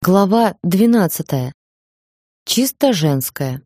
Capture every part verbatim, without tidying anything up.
Глава двенадцатая. Чисто женская.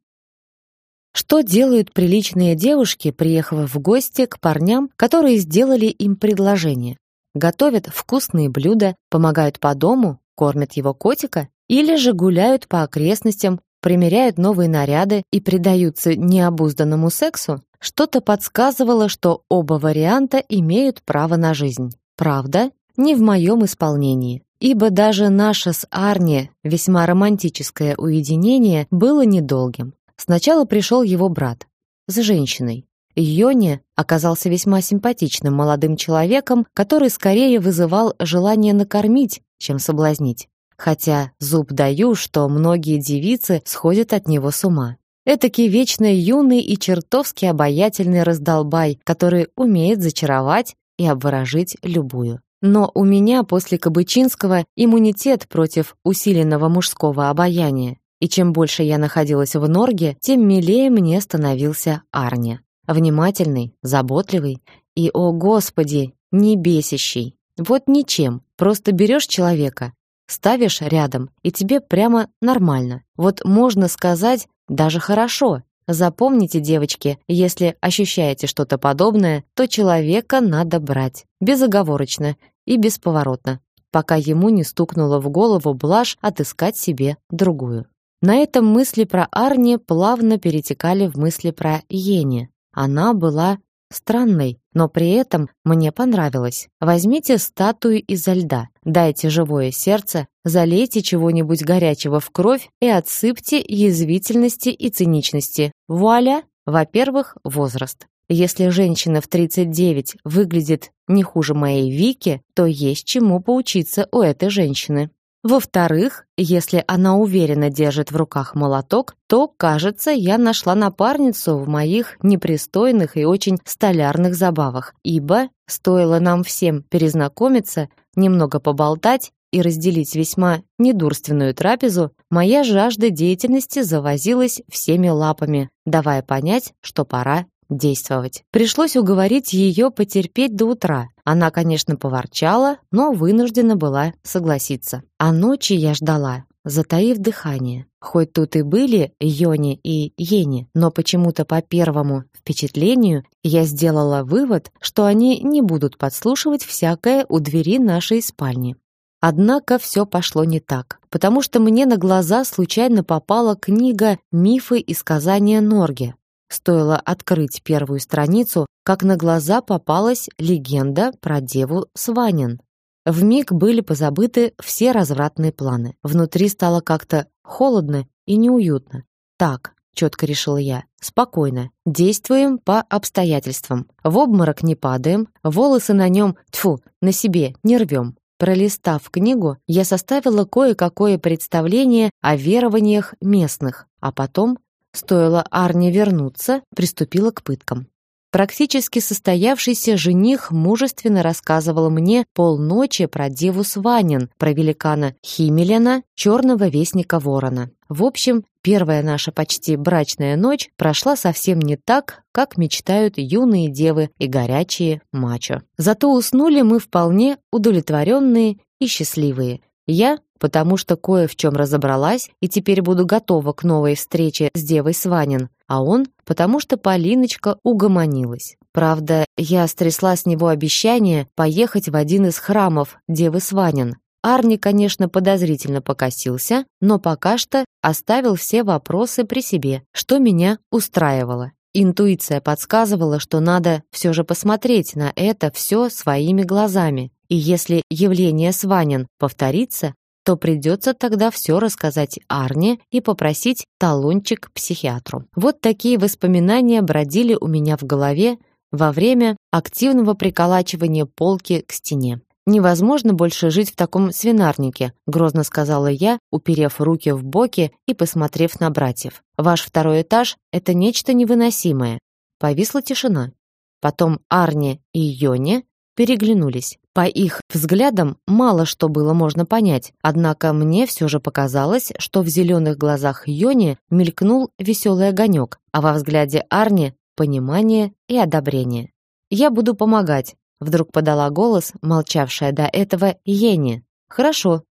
Что делают приличные девушки, приехав в гости к парням, которые сделали им предложение? Готовят вкусные блюда, помогают по дому, кормят его котика или же гуляют по окрестностям, примеряют новые наряды и предаются необузданному сексу? Что-то подсказывало, что оба варианта имеют право на жизнь. Правда, не в моем исполнении. Ибо даже наше с Арни весьма романтическое уединение было недолгим. Сначала пришел его брат с женщиной. Йони оказался весьма симпатичным молодым человеком, который скорее вызывал желание накормить, чем соблазнить. Хотя зуб даю, что многие девицы сходят от него с ума. Этакий вечно юный и чертовски обаятельный раздолбай, который умеет зачаровать и обворожить любую. Но у меня после Кабычинского иммунитет против усиленного мужского обаяния, и чем больше я находилась в Норге, тем милее мне становился Арни. Внимательный, заботливый и, о господи, не бесящий. Вот ничем, просто берешь человека, ставишь рядом, и тебе прямо нормально. Вот можно сказать, даже хорошо. Запомните, девочки, если ощущаете что-то подобное, то человека надо брать. Безоговорочно и бесповоротно, пока ему не стукнуло в голову блажь отыскать себе другую. На этом мысли про Арни плавно перетекали в мысли про Йене. Она была странной, но при этом мне понравилась. Возьмите статую изо льда, дайте живое сердце, залейте чего-нибудь горячего в кровь и отсыпьте язвительности и циничности. Вуаля! Во-первых, возраст. Если женщина в тридцать девять выглядит не хуже моей Вики, то есть чему поучиться у этой женщины. Во-вторых, если она уверенно держит в руках молоток, то, кажется, я нашла напарницу в моих непристойных и очень столярных забавах, ибо стоило нам всем перезнакомиться, немного поболтать и разделить весьма недурственную трапезу, моя жажда деятельности завозилась всеми лапами, давая понять, что пора действовать. Пришлось уговорить ее потерпеть до утра. Она, конечно, поворчала, но вынуждена была согласиться. А ночи я ждала, затаив дыхание. Хоть тут и были Йони и Йени, но почему-то по первому впечатлению я сделала вывод, что они не будут подслушивать всякое у двери нашей спальни. Однако все пошло не так, потому что мне на глаза случайно попала книга «Мифы и сказания Норге». Стоило открыть первую страницу, как на глаза попалась легенда про деву Сванин. Вмиг были позабыты все развратные планы. Внутри стало как-то холодно и неуютно. Так, четко решила я, спокойно, действуем по обстоятельствам. В обморок не падаем, волосы на нем, тьфу, на себе не рвем. Пролистав книгу, я составила кое-какое представление о верованиях местных, а потом, стоило Арни вернуться, приступила к пыткам. Практически состоявшийся жених мужественно рассказывал мне полночи про деву Сванин, про великана Химеляна, черного вестника ворона. В общем, первая наша почти брачная ночь прошла совсем не так, как мечтают юные девы и горячие мачо. Зато уснули мы вполне удовлетворенные и счастливые. Я, потому что кое в чем разобралась и теперь буду готова к новой встрече с девой Сванин, а он, потому что Полиночка угомонилась. Правда, я стрясла с него обещание поехать в один из храмов девы Сванин. Арни, конечно, подозрительно покосился, но пока что оставил все вопросы при себе, что меня устраивало. Интуиция подсказывала, что надо все же посмотреть на это все своими глазами. И если явление Сванин повторится, то придется тогда все рассказать Арне и попросить талончик к психиатру. Вот такие воспоминания бродили у меня в голове во время активного приколачивания полки к стене. «Невозможно больше жить в таком свинарнике», — грозно сказала я, уперев руки в боки и посмотрев на братьев. «Ваш второй этаж — это нечто невыносимое». Повисла тишина. Потом Арни и Йони переглянулись. По их взглядам мало что было можно понять, однако мне все же показалось, что в зеленых глазах Йони мелькнул веселый огонек, а во взгляде Арни — понимание и одобрение. «Я буду помогать», — вдруг подала голос молчавшая до этого Йени. «Хорошо»,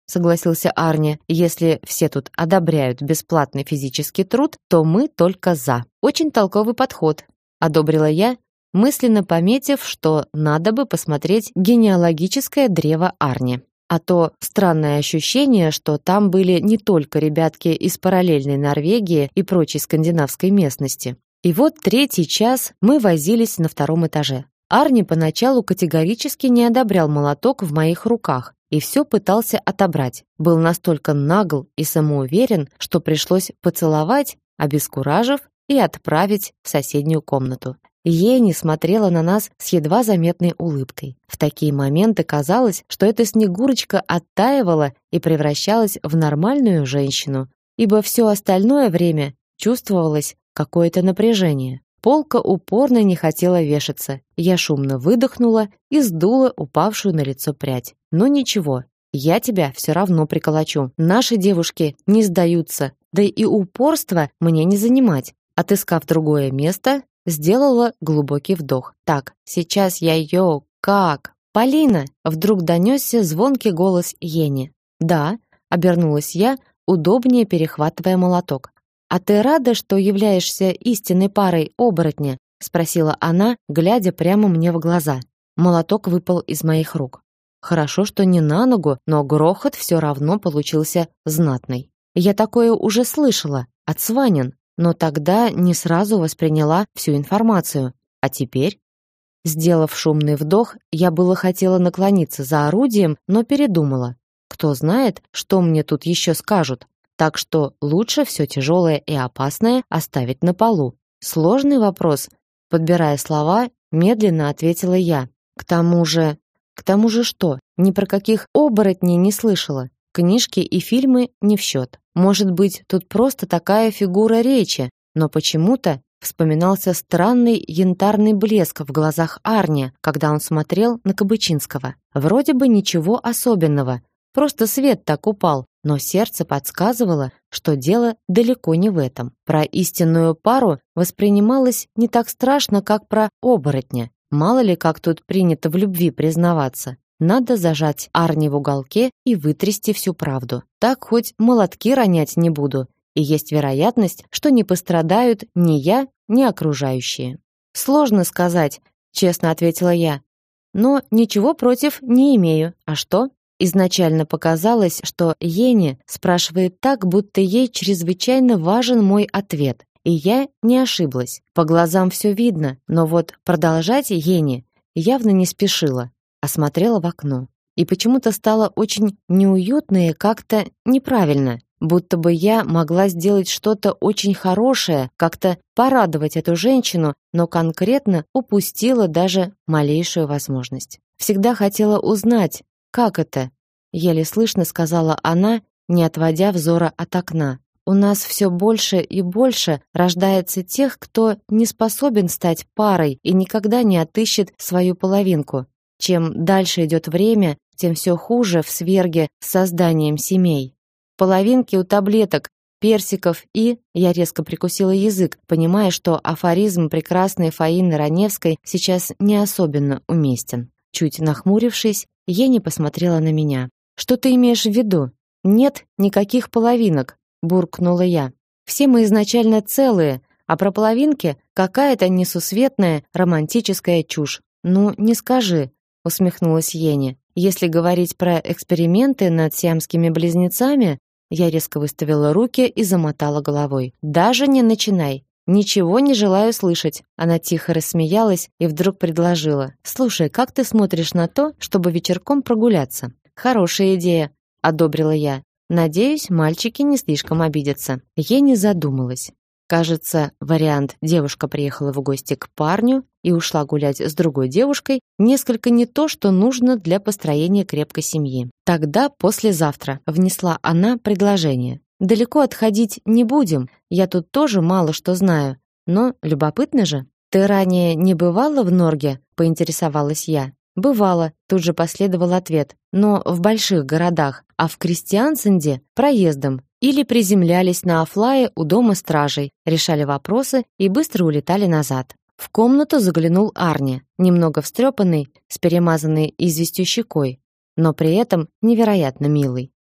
согласился Арни. Если все тут одобряют бесплатный физический труд, то мы только за. Очень толковый подход, одобрила я, мысленно пометив, что надо бы посмотреть генеалогическое древо Арни. А то странное ощущение, что там были не только ребятки из параллельной Норвегии и прочей скандинавской местности. И вот третий час мы возились на втором этаже. Арни поначалу категорически не одобрял молоток в моих руках и все пытался отобрать. Был настолько нагл и самоуверен, что пришлось поцеловать, обескуражив и отправить в соседнюю комнату. Ени смотрела на нас с едва заметной улыбкой. В такие моменты казалось, что эта Снегурочка оттаивала и превращалась в нормальную женщину, ибо все остальное время чувствовалось какое-то напряжение. Полка упорно не хотела вешаться. Я шумно выдохнула и сдула упавшую на лицо прядь. Но ничего, я тебя все равно приколочу. Наши девушки не сдаются, да и упорство мне не занимать. Отыскав другое место, сделала глубокий вдох. Так, сейчас я ее как? Полина! Вдруг донесся звонкий голос Ени. Да, обернулась я, удобнее перехватывая молоток. А ты рада, что являешься истинной парой оборотня? Спросила она, глядя прямо мне в глаза. Молоток выпал из моих рук. Хорошо, что не на ногу, но грохот все равно получился знатный. Я такое уже слышала от Сванин, но тогда не сразу восприняла всю информацию. А теперь, сделав шумный вдох, я было хотела наклониться за орудием, но передумала. Кто знает, что мне тут еще скажут. Так что лучше все тяжелое и опасное оставить на полу. Сложный вопрос, подбирая слова, медленно ответила я. К тому же, к тому же что? Ни про каких оборотней не слышала. Книжки и фильмы не в счет. Может быть, тут просто такая фигура речи, но почему-то вспоминался странный янтарный блеск в глазах Арни, когда он смотрел на Кабычинского. Вроде бы ничего особенного, просто свет так упал, но сердце подсказывало, что дело далеко не в этом. Про истинную пару воспринималось не так страшно, как про оборотня. Мало ли, как тут принято в любви признаваться. Надо зажать Арни в уголке и вытрясти всю правду. Так хоть молотки ронять не буду, и есть вероятность, что не пострадают ни я, ни окружающие. Сложно сказать, честно ответила я. Но ничего против не имею. А что? Изначально показалось, что Ени спрашивает так, будто ей чрезвычайно важен мой ответ. И я не ошиблась. По глазам все видно, но вот продолжать Ени явно не спешила. Осмотрела в окно. И почему-то стало очень неуютно и как-то неправильно. Будто бы я могла сделать что-то очень хорошее, как-то порадовать эту женщину, но конкретно упустила даже малейшую возможность. Всегда хотела узнать, как это, еле слышно сказала она, не отводя взора от окна. У нас все больше и больше рождается тех, кто не способен стать парой и никогда не отыщет свою половинку. Чем дальше идет время, тем все хуже в сверге с созданием семей. Половинки у таблеток, персиков и... Я резко прикусила язык, понимая, что афоризм прекрасной Фаины Раневской сейчас не особенно уместен. Чуть нахмурившись, Ени посмотрела на меня. «Что ты имеешь в виду?» «Нет никаких половинок», — буркнула я. «Все мы изначально целые, а про половинки какая-то несусветная романтическая чушь». «Ну, не скажи», — усмехнулась Ени. «Если говорить про эксперименты над сиамскими близнецами...» Я резко выставила руки и замотала головой. «Даже не начинай. Ничего не желаю слышать». Она тихо рассмеялась и вдруг предложила. «Слушай, как ты смотришь на то, чтобы вечерком прогуляться?» «Хорошая идея», — одобрила я. «Надеюсь, мальчики не слишком обидятся». Я не задумалась. Кажется, вариант «девушка приехала в гости к парню и ушла гулять с другой девушкой» несколько не то, что нужно для построения крепкой семьи. «Тогда послезавтра», — внесла она предложение. «Далеко отходить не будем, я тут тоже мало что знаю, но любопытно же». «Ты ранее не бывала в Норге?» — поинтересовалась я. «Бывала», — тут же последовал ответ, «но в больших городах, а в Крестьянсенде проездом. Или приземлялись на офлае у дома стражей, решали вопросы и быстро улетали назад». В комнату заглянул Арни, немного встрепанный, с перемазанной известью щекой, но при этом невероятно милый.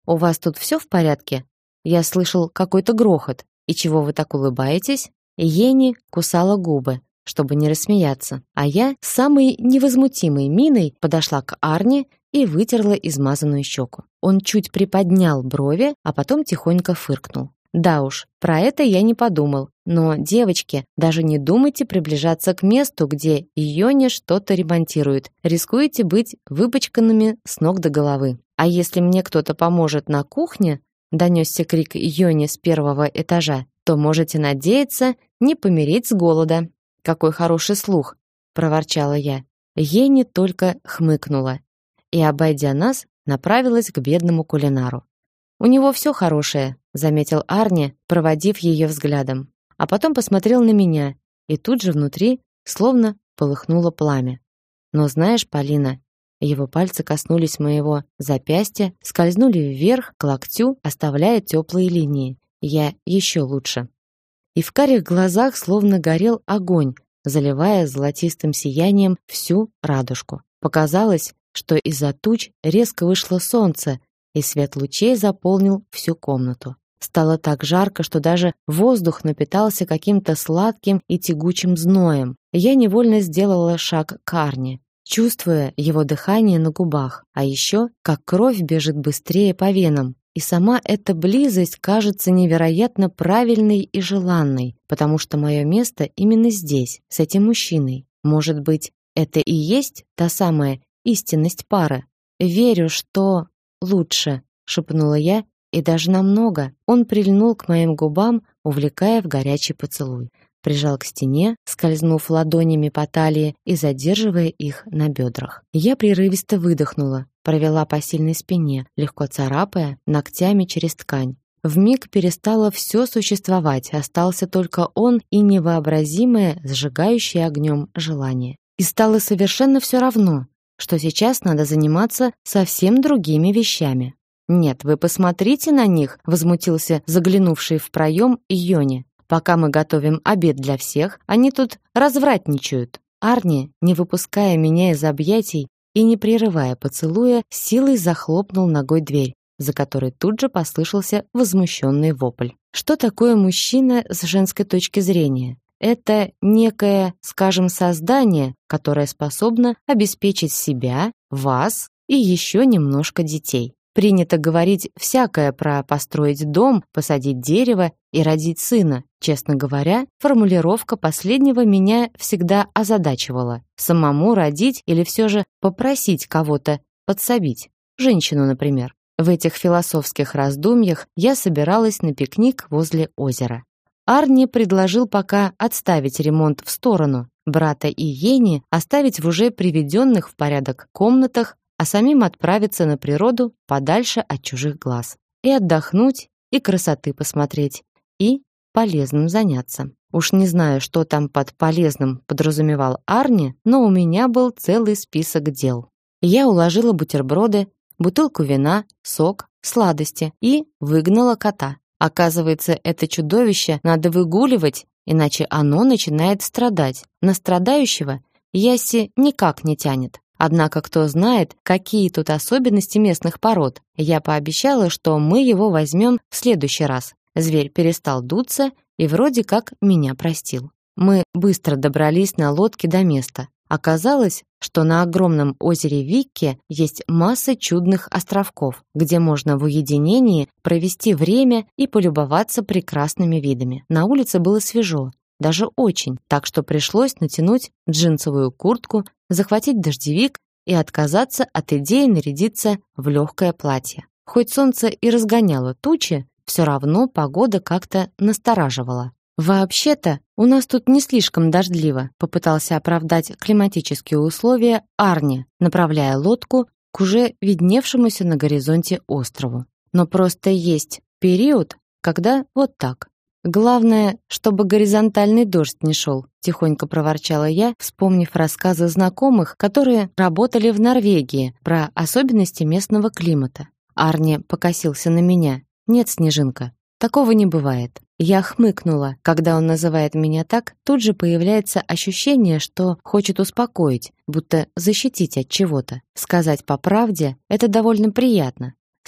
у вас тут все в порядке? Я слышал какой-то грохот. И чего вы так улыбаетесь?» Йенни кусала губы, чтобы не рассмеяться, а я с самой невозмутимой миной подошла к Арне и вытерла измазанную щеку. Он чуть приподнял брови, а потом тихонько фыркнул. Да уж, про это я не подумал. Но, девочки, даже не думайте приближаться к месту, где Йоня что-то ремонтирует. Рискуете быть выпачканными с ног до головы. А если мне кто-то поможет на кухне, донесся крик Йони с первого этажа, то можете надеяться не помереть с голода. Какой хороший слух, проворчала я. Йенни только хмыкнула и, обойдя нас, направилась к бедному кулинару. У него все хорошее, заметил Арни, проводив ее взглядом, а потом посмотрел на меня, и тут же внутри словно полыхнуло пламя. Но знаешь, Полина, его пальцы коснулись моего запястья, скользнули вверх к локтю, оставляя теплые линии. Я еще лучше. И в карих глазах словно горел огонь, заливая золотистым сиянием всю радужку. Показалось, что из-за туч резко вышло солнце, и свет лучей заполнил всю комнату. Стало так жарко, что даже воздух напитался каким-то сладким и тягучим зноем. Я невольно сделала шаг к Арне, чувствуя его дыхание на губах, а еще как кровь бежит быстрее по венам. И сама эта близость кажется невероятно правильной и желанной, потому что мое место именно здесь, с этим мужчиной. Может быть, это и есть та самая истинность пары? Верю, что лучше, шепнула я, и даже намного. Он прильнул к моим губам, увлекая в горячий поцелуй. Прижал к стене, скользнув ладонями по талии и задерживая их на бедрах. Я прерывисто выдохнула, провела по сильной спине, легко царапая ногтями через ткань. Вмиг перестало все существовать, остался только он и невообразимое, сжигающее огнем желание. И стало совершенно все равно, что сейчас надо заниматься совсем другими вещами. «Нет, вы посмотрите на них», — возмутился заглянувший в проем Йони. «Пока мы готовим обед для всех, они тут развратничают». Арни, не выпуская меня из объятий и не прерывая поцелуя, силой захлопнул ногой дверь, за которой тут же послышался возмущенный вопль. Что такое мужчина с женской точки зрения? Это некое, скажем, создание, которое способно обеспечить себя, вас и еще немножко детей. Принято говорить всякое про построить дом, посадить дерево и родить сына. Честно говоря, формулировка последнего меня всегда озадачивала. Самому родить или все же попросить кого-то подсобить? Женщину, например. В этих философских раздумьях я собиралась на пикник возле озера. Арни предложил пока отставить ремонт в сторону, брата и Йенни оставить в уже приведенных в порядок комнатах, а самим отправиться на природу подальше от чужих глаз. И отдохнуть, и красоты посмотреть, и полезным заняться. Уж не знаю, что там под полезным подразумевал Арни, но у меня был целый список дел. Я уложила бутерброды, бутылку вина, сок, сладости и выгнала кота. Оказывается, это чудовище надо выгуливать, иначе оно начинает страдать. На страдающего Ясси никак не тянет. Однако кто знает, какие тут особенности местных пород. Я пообещала, что мы его возьмем в следующий раз. Зверь перестал дуться и вроде как меня простил. Мы быстро добрались на лодке до места. Оказалось, что на огромном озере Викке есть масса чудных островков, где можно в уединении провести время и полюбоваться прекрасными видами. На улице было свежо, даже очень, так что пришлось натянуть джинсовую куртку, захватить дождевик и отказаться от идеи нарядиться в легкое платье. Хоть солнце и разгоняло тучи, все равно погода как-то настораживала. «Вообще-то, у нас тут не слишком дождливо», попытался оправдать климатические условия Арни, направляя лодку к уже видневшемуся на горизонте острову. «Но просто есть период, когда вот так. Главное, чтобы горизонтальный дождь не шел», тихонько проворчала я, вспомнив рассказы знакомых, которые работали в Норвегии, про особенности местного климата. Арни покосился на меня. «Нет, Снежинка, такого не бывает». Я хмыкнула. Когда он называет меня так, тут же появляется ощущение, что хочет успокоить, будто защитить от чего-то. Сказать по правде — это довольно приятно.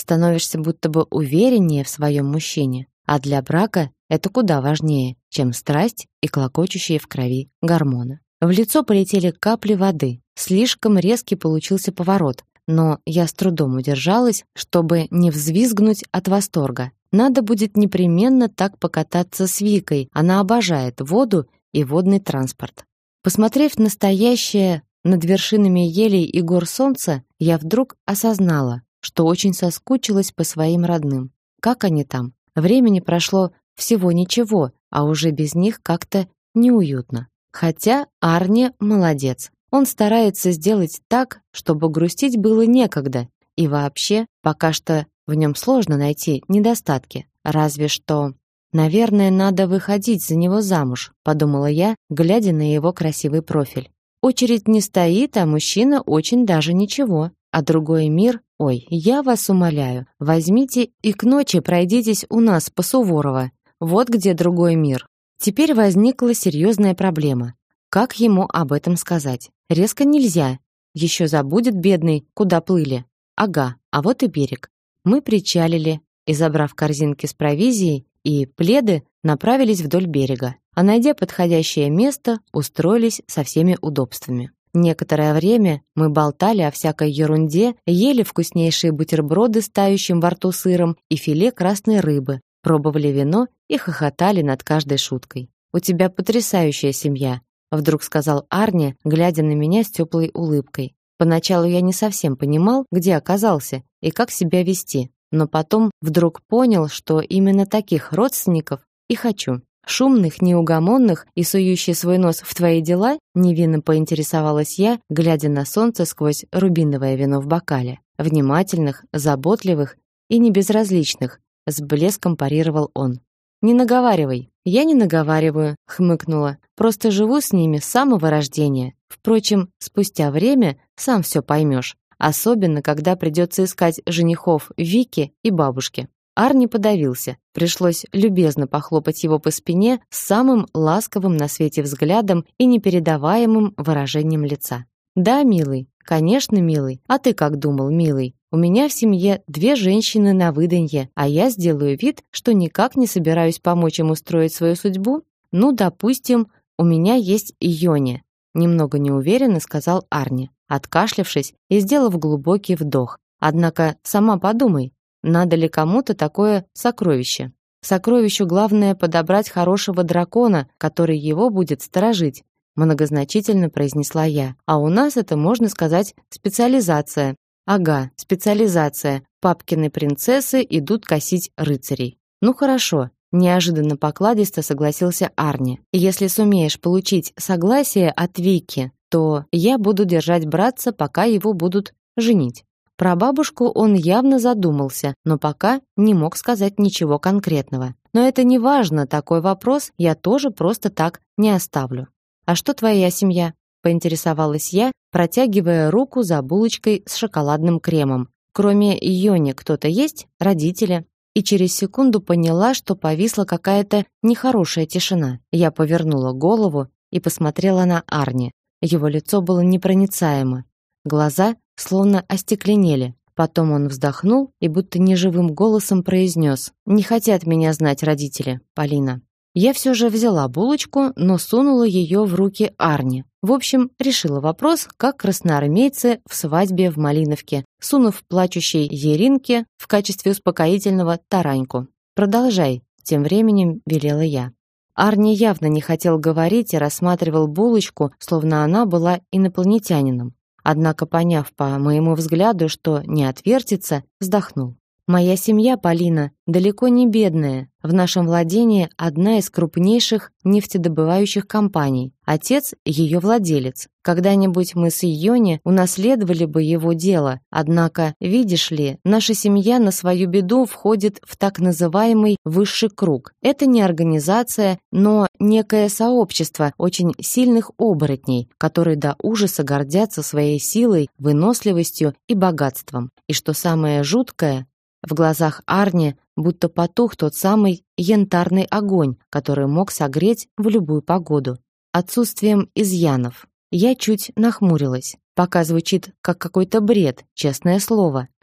становишься будто бы увереннее в своем мужчине. А для брака это куда важнее, чем страсть и клокочущие в крови гормоны. В лицо полетели капли воды. Слишком резкий получился поворот, но я с трудом удержалась, чтобы не взвизгнуть от восторга. Надо будет непременно так покататься с Викой. Она обожает воду и водный транспорт. Посмотрев на стоящее над вершинами елей и гор солнце, я вдруг осознала, что очень соскучилась по своим родным. Как они там? Времени прошло всего ничего, а уже без них как-то неуютно. Хотя Арни молодец. Он старается сделать так, чтобы грустить было некогда. И вообще, пока что в нем сложно найти недостатки. Разве что... Наверное, надо выходить за него замуж, подумала я, глядя на его красивый профиль. Очередь не стоит, а мужчина очень даже ничего. А другой мир... Ой, я вас умоляю, возьмите и к ночи пройдитесь у нас по Суворова. Вот где другой мир. Теперь возникла серьезная проблема. Как ему об этом сказать? Резко нельзя. Еще забудет бедный, куда плыли. Ага, а вот и берег. Мы причалили и, забрав корзинки с провизией и пледы, направились вдоль берега. А найдя подходящее место, устроились со всеми удобствами. Некоторое время мы болтали о всякой ерунде, ели вкуснейшие бутерброды с тающим во рту сыром и филе красной рыбы, пробовали вино и хохотали над каждой шуткой. «У тебя потрясающая семья», — вдруг сказал Арни, глядя на меня с теплой улыбкой. Поначалу я не совсем понимал, где оказался и как себя вести, но потом вдруг понял, что именно таких родственников и хочу. Шумных, неугомонных и сующих свой нос в твои дела, невинно поинтересовалась я, глядя на солнце сквозь рубиновое вино в бокале. Внимательных, заботливых и небезразличных, с блеском парировал он. Не наговаривай. Я не наговариваю, хмыкнула. Просто живу с ними с самого рождения. Впрочем, спустя время сам все поймешь, особенно когда придется искать женихов Вике и бабушке. Арни подавился. Пришлось любезно похлопать его по спине с самым ласковым на свете взглядом и непередаваемым выражением лица. «Да, милый, конечно, милый. А ты как думал, милый? У меня в семье две женщины на выданье, а я сделаю вид, что никак не собираюсь помочь им устроить свою судьбу? Ну, допустим, у меня есть Йоня», немного неуверенно сказал Арни, откашлявшись и сделав глубокий вдох. «Однако сама подумай, надо ли кому-то такое сокровище? Сокровищу главное подобрать хорошего дракона, который его будет сторожить», многозначительно произнесла я. «А у нас это, можно сказать, специализация». «Ага, специализация. Папкины принцессы идут косить рыцарей». «Ну хорошо», неожиданно покладисто согласился Арни. «Если сумеешь получить согласие от Вики, то я буду держать братца, пока его будут женить». Про бабушку он явно задумался, но пока не мог сказать ничего конкретного. Но это не важно, такой вопрос я тоже просто так не оставлю. «А что твоя семья?» — поинтересовалась я, протягивая руку за булочкой с шоколадным кремом. «Кроме Йони кто-то есть? Родители?» И через секунду поняла, что повисла какая-то нехорошая тишина. Я повернула голову и посмотрела на Арни. Его лицо было непроницаемо. Глаза словно остекленели. Потом он вздохнул и будто неживым голосом произнес: «Не хотят меня знать родители, Полина». Я все же взяла булочку, но сунула ее в руки Арни. В общем, решила вопрос, как красноармейцы в свадьбе в Малиновке, сунув плачущей Еринке в качестве успокоительного тараньку. «Продолжай», — тем временем велела я. Арни явно не хотел говорить и рассматривал булочку, словно она была инопланетянином. Однако, поняв по моему взгляду, что не отвертится, вздохнул. «Моя семья, Полина, далеко не бедная. В нашем владении одна из крупнейших нефтедобывающих компаний. Отец — ее владелец. Когда-нибудь мы с Йони унаследовали бы его дело. Однако, видишь ли, наша семья на свою беду входит в так называемый высший круг. Это не организация, но некое сообщество очень сильных оборотней, которые до ужаса гордятся своей силой, выносливостью и богатством. И что самое жуткое, в глазах Арни будто потух тот самый янтарный огонь, который мог согреть в любую погоду. Отсутствием изъянов. Я чуть нахмурилась. Пока звучит как какой-то бред, честное слово.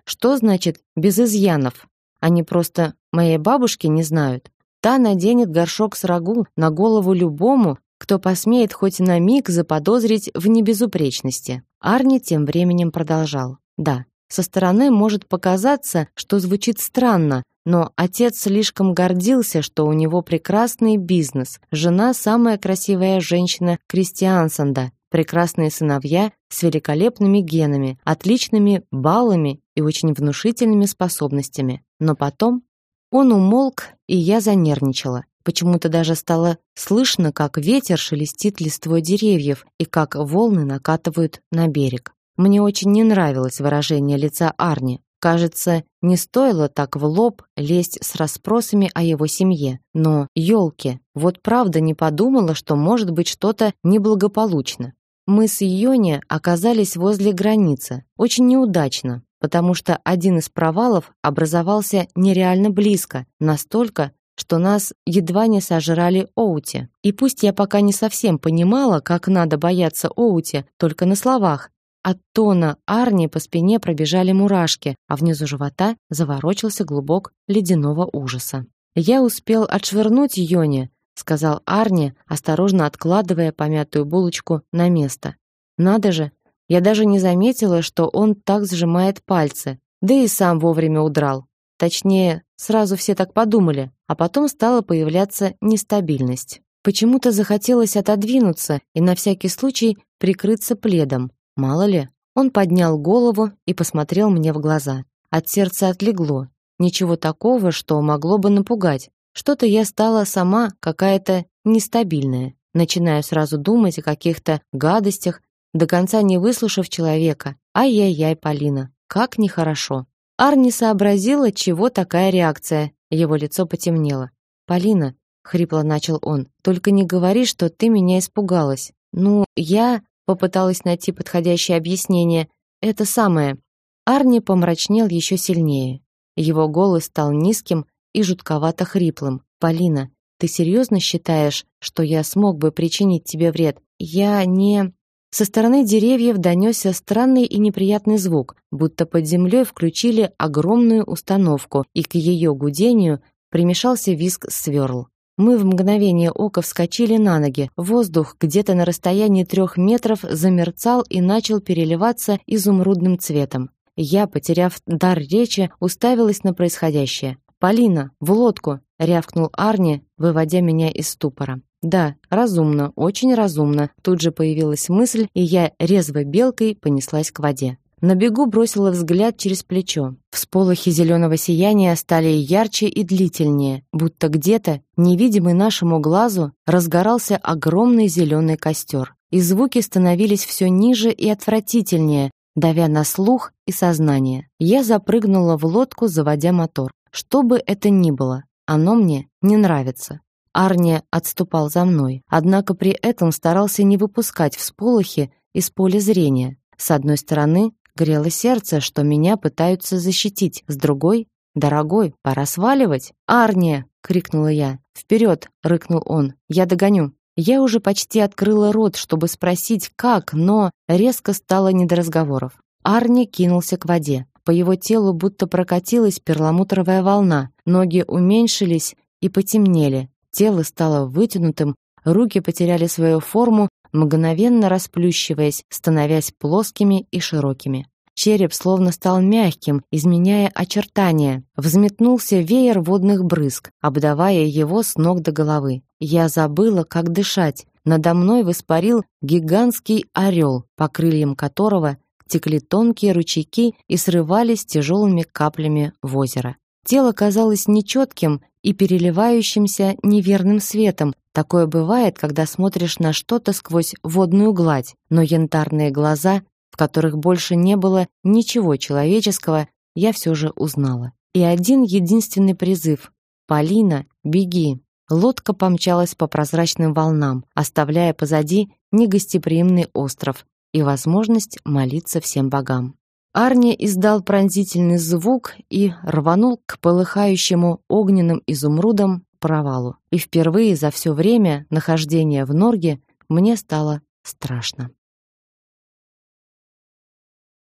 Что значит без изъянов? Они просто моей бабушки не знают. Та наденет горшок с рагу на голову любому, кто посмеет хоть на миг заподозрить в небезупречности. Арни тем временем продолжал. Да, со стороны может показаться, что звучит странно, но отец слишком гордился, что у него прекрасный бизнес, жена самая красивая женщина Кристиансанда, прекрасные сыновья с великолепными генами, отличными баллами и очень внушительными способностями. Но потом он умолк, и я занервничала. Почему-то даже стало слышно, как ветер шелестит листвой деревьев и как волны накатывают на берег. Мне очень не нравилось выражение лица Арни. Кажется, не стоило так в лоб лезть с расспросами о его семье. Но, ёлки, вот правда не подумала, что может быть что-то неблагополучно. Мы с Йони оказались возле границы. Очень неудачно, потому что один из провалов образовался нереально близко, настолько, что нас едва не сожрали Оути. И пусть я пока не совсем понимала, как надо бояться Оути, только на словах, от тона Арни по спине пробежали мурашки, а внизу живота заворочился клубок ледяного ужаса. «Я успел отшвырнуть Йони», — сказал Арни, осторожно откладывая помятую булочку на место. «Надо же, я даже не заметила, что он так сжимает пальцы, да и сам вовремя удрал. Точнее, сразу все так подумали, а потом стала появляться нестабильность. Почему-то захотелось отодвинуться и на всякий случай прикрыться пледом. Мало ли, он поднял голову и посмотрел мне в глаза. От сердца отлегло. Ничего такого, что могло бы напугать. Что-то я стала сама какая-то нестабильная. Начинаю сразу думать о каких-то гадостях, до конца не выслушав человека. Ай-яй-яй, Полина, как нехорошо. Арни сообразила, чего такая реакция. Его лицо потемнело. «Полина», — хрипло начал он, — «только не говори, что ты меня испугалась». «Ну, я...» — попыталась найти подходящее объяснение. «Это самое...» Арни помрачнел еще сильнее. Его голос стал низким и жутковато хриплым. «Полина, ты серьезно считаешь, что я смог бы причинить тебе вред? Я не...» Со стороны деревьев донесся странный и неприятный звук, будто под землей включили огромную установку, и к ее гудению примешался визг сверл. Мы в мгновение ока вскочили на ноги. Воздух где-то на расстоянии трех метров замерцал и начал переливаться изумрудным цветом. Я, потеряв дар речи, уставилась на происходящее. «Полина, в лодку!» — рявкнул Арни, выводя меня из ступора. Да, разумно, очень разумно. Тут же появилась мысль, и я резвой белкой понеслась к воде. На бегу бросила взгляд через плечо. Всполохи зеленого сияния стали ярче и длительнее, будто где-то, невидимый нашему глазу, разгорался огромный зеленый костер. И звуки становились все ниже и отвратительнее, давя на слух и сознание. Я запрыгнула в лодку, заводя мотор. Что бы это ни было, оно мне не нравится. Арни отступал за мной, однако при этом старался не выпускать всполохи из поля зрения. С одной стороны, грело сердце, что меня пытаются защитить, с другой — «Дорогой, пора сваливать!» «Арни!» — крикнула я. «Вперед!» — рыкнул он. «Я догоню!» Я уже почти открыла рот, чтобы спросить, как, но резко стало не до разговоров. Арни кинулся к воде. По его телу будто прокатилась перламутровая волна, ноги уменьшились и потемнели. Тело стало вытянутым, руки потеряли свою форму, мгновенно расплющиваясь, становясь плоскими и широкими. Череп словно стал мягким, изменяя очертания. Взметнулся веер водных брызг, обдавая его с ног до головы. Я забыла, как дышать. Надо мной воспарил гигантский орел, по крыльям которого текли тонкие ручейки и срывались тяжелыми каплями в озеро. Тело казалось нечетким и переливающимся неверным светом. Такое бывает, когда смотришь на что-то сквозь водную гладь, но янтарные глаза, в которых больше не было ничего человеческого, я все же узнала. И один единственный призыв: «Полина, беги!» Лодка помчалась по прозрачным волнам, оставляя позади негостеприимный остров и возможность молиться всем богам. Арни издал пронзительный звук и рванул к полыхающему огненным изумрудом провалу. И впервые за все время нахождения в Норге мне стало страшно.